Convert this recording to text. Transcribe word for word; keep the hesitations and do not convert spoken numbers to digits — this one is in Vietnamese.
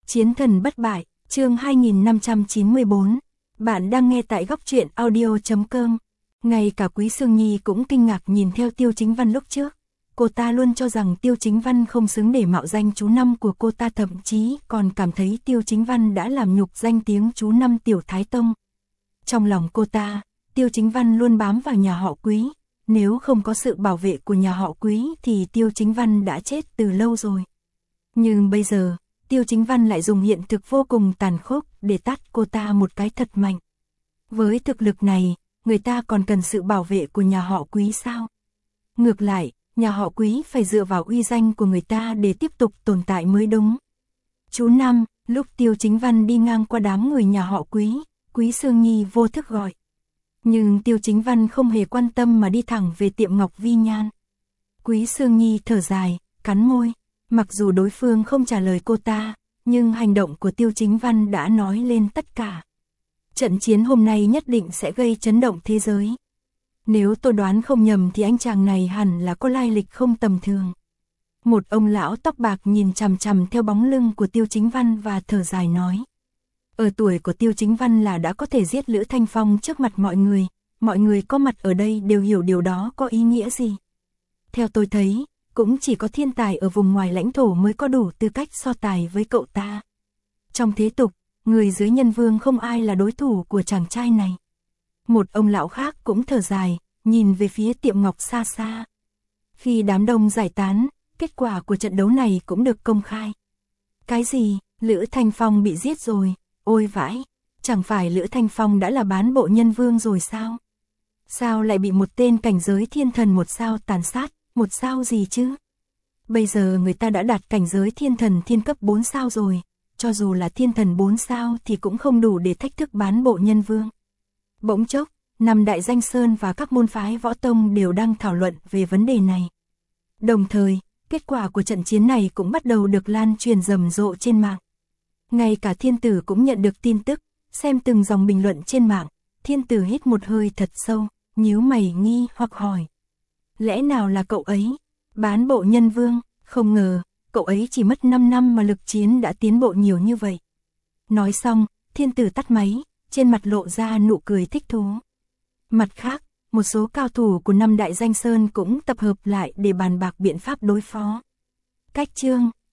Chiến thần bất bại, chương hai nghìn năm trăm chín mươi bốn. Bạn đang nghe tại góc truyện audio chấm com. Ngay cả Quý Sương Nhi cũng kinh ngạc nhìn theo Tiêu Chính Văn lúc trước. Cô ta luôn cho rằng Tiêu Chính Văn không xứng để mạo danh chú năm của cô ta, thậm chí còn cảm thấy Tiêu Chính Văn đã làm nhục danh tiếng chú năm Tiểu Thái Tông. Trong lòng cô ta, Tiêu Chính Văn luôn bám vào nhà họ Quý. Nếu không có sự bảo vệ của nhà họ Quý thì Tiêu Chính Văn đã chết từ lâu rồi. Nhưng bây giờ, Tiêu Chính Văn lại dùng hiện thực vô cùng tàn khốc để tát cô ta một cái thật mạnh. Với thực lực này, người ta còn cần sự bảo vệ của nhà họ Quý sao? Ngược lại, nhà họ Quý phải dựa vào uy danh của người ta để tiếp tục tồn tại mới đúng. Chú năm, lúc Tiêu Chính Văn đi ngang qua đám người nhà họ Quý, Quý Sương Nhi vô thức gọi. Nhưng Tiêu Chính Văn không hề quan tâm mà đi thẳng về tiệm Ngọc Vi Nhan. Quý Sương Nhi thở dài, cắn môi. Mặc dù đối phương không trả lời cô ta, nhưng hành động của Tiêu Chính Văn đã nói lên tất cả. Trận chiến hôm nay nhất định sẽ gây chấn động thế giới. Nếu tôi đoán không nhầm thì anh chàng này hẳn là có lai lịch không tầm thường. Một ông lão tóc bạc nhìn chằm chằm theo bóng lưng của Tiêu Chính Văn và thở dài nói. Ở tuổi của Tiêu Chính Văn là đã có thể giết Lữ Thanh Phong trước mặt mọi người, mọi người có mặt ở đây đều hiểu điều đó có ý nghĩa gì. Theo tôi thấy, cũng chỉ có thiên tài ở vùng ngoài lãnh thổ mới có đủ tư cách so tài với cậu ta. Trong thế tục, người dưới nhân vương không ai là đối thủ của chàng trai này. Một ông lão khác cũng thở dài, nhìn về phía tiệm ngọc xa xa. Khi đám đông giải tán, kết quả của trận đấu này cũng được công khai. Cái gì? Lữ Thanh Phong bị giết rồi? Ôi vãi, chẳng phải Lữ Thanh Phong đã là bán bộ nhân vương rồi sao? Sao lại bị một tên cảnh giới thiên thần một sao tàn sát? Một sao gì chứ? Bây giờ người ta đã đạt cảnh giới thiên thần thiên cấp bốn sao rồi, cho dù là thiên thần bốn sao thì cũng không đủ để thách thức bán bộ nhân vương. Bỗng chốc, năm đại danh sơn và các môn phái võ tông đều đang thảo luận về vấn đề này. Đồng thời, kết quả của trận chiến này cũng bắt đầu được lan truyền rầm rộ trên mạng. Ngay cả thiên tử cũng nhận được tin tức, xem từng dòng bình luận trên mạng, thiên tử hít một hơi thật sâu, nhíu mày nghi hoặc hỏi. Lẽ nào là cậu ấy? Bán bộ nhân vương, không ngờ, cậu ấy chỉ mất năm năm mà lực chiến đã tiến bộ nhiều như vậy. Nói xong, thiên tử tắt máy, trên mặt lộ ra nụ cười thích thú. Mặt khác, một số cao thủ của năm đại danh sơn cũng tập hợp lại để bàn bạc biện pháp đối phó. Cách chương,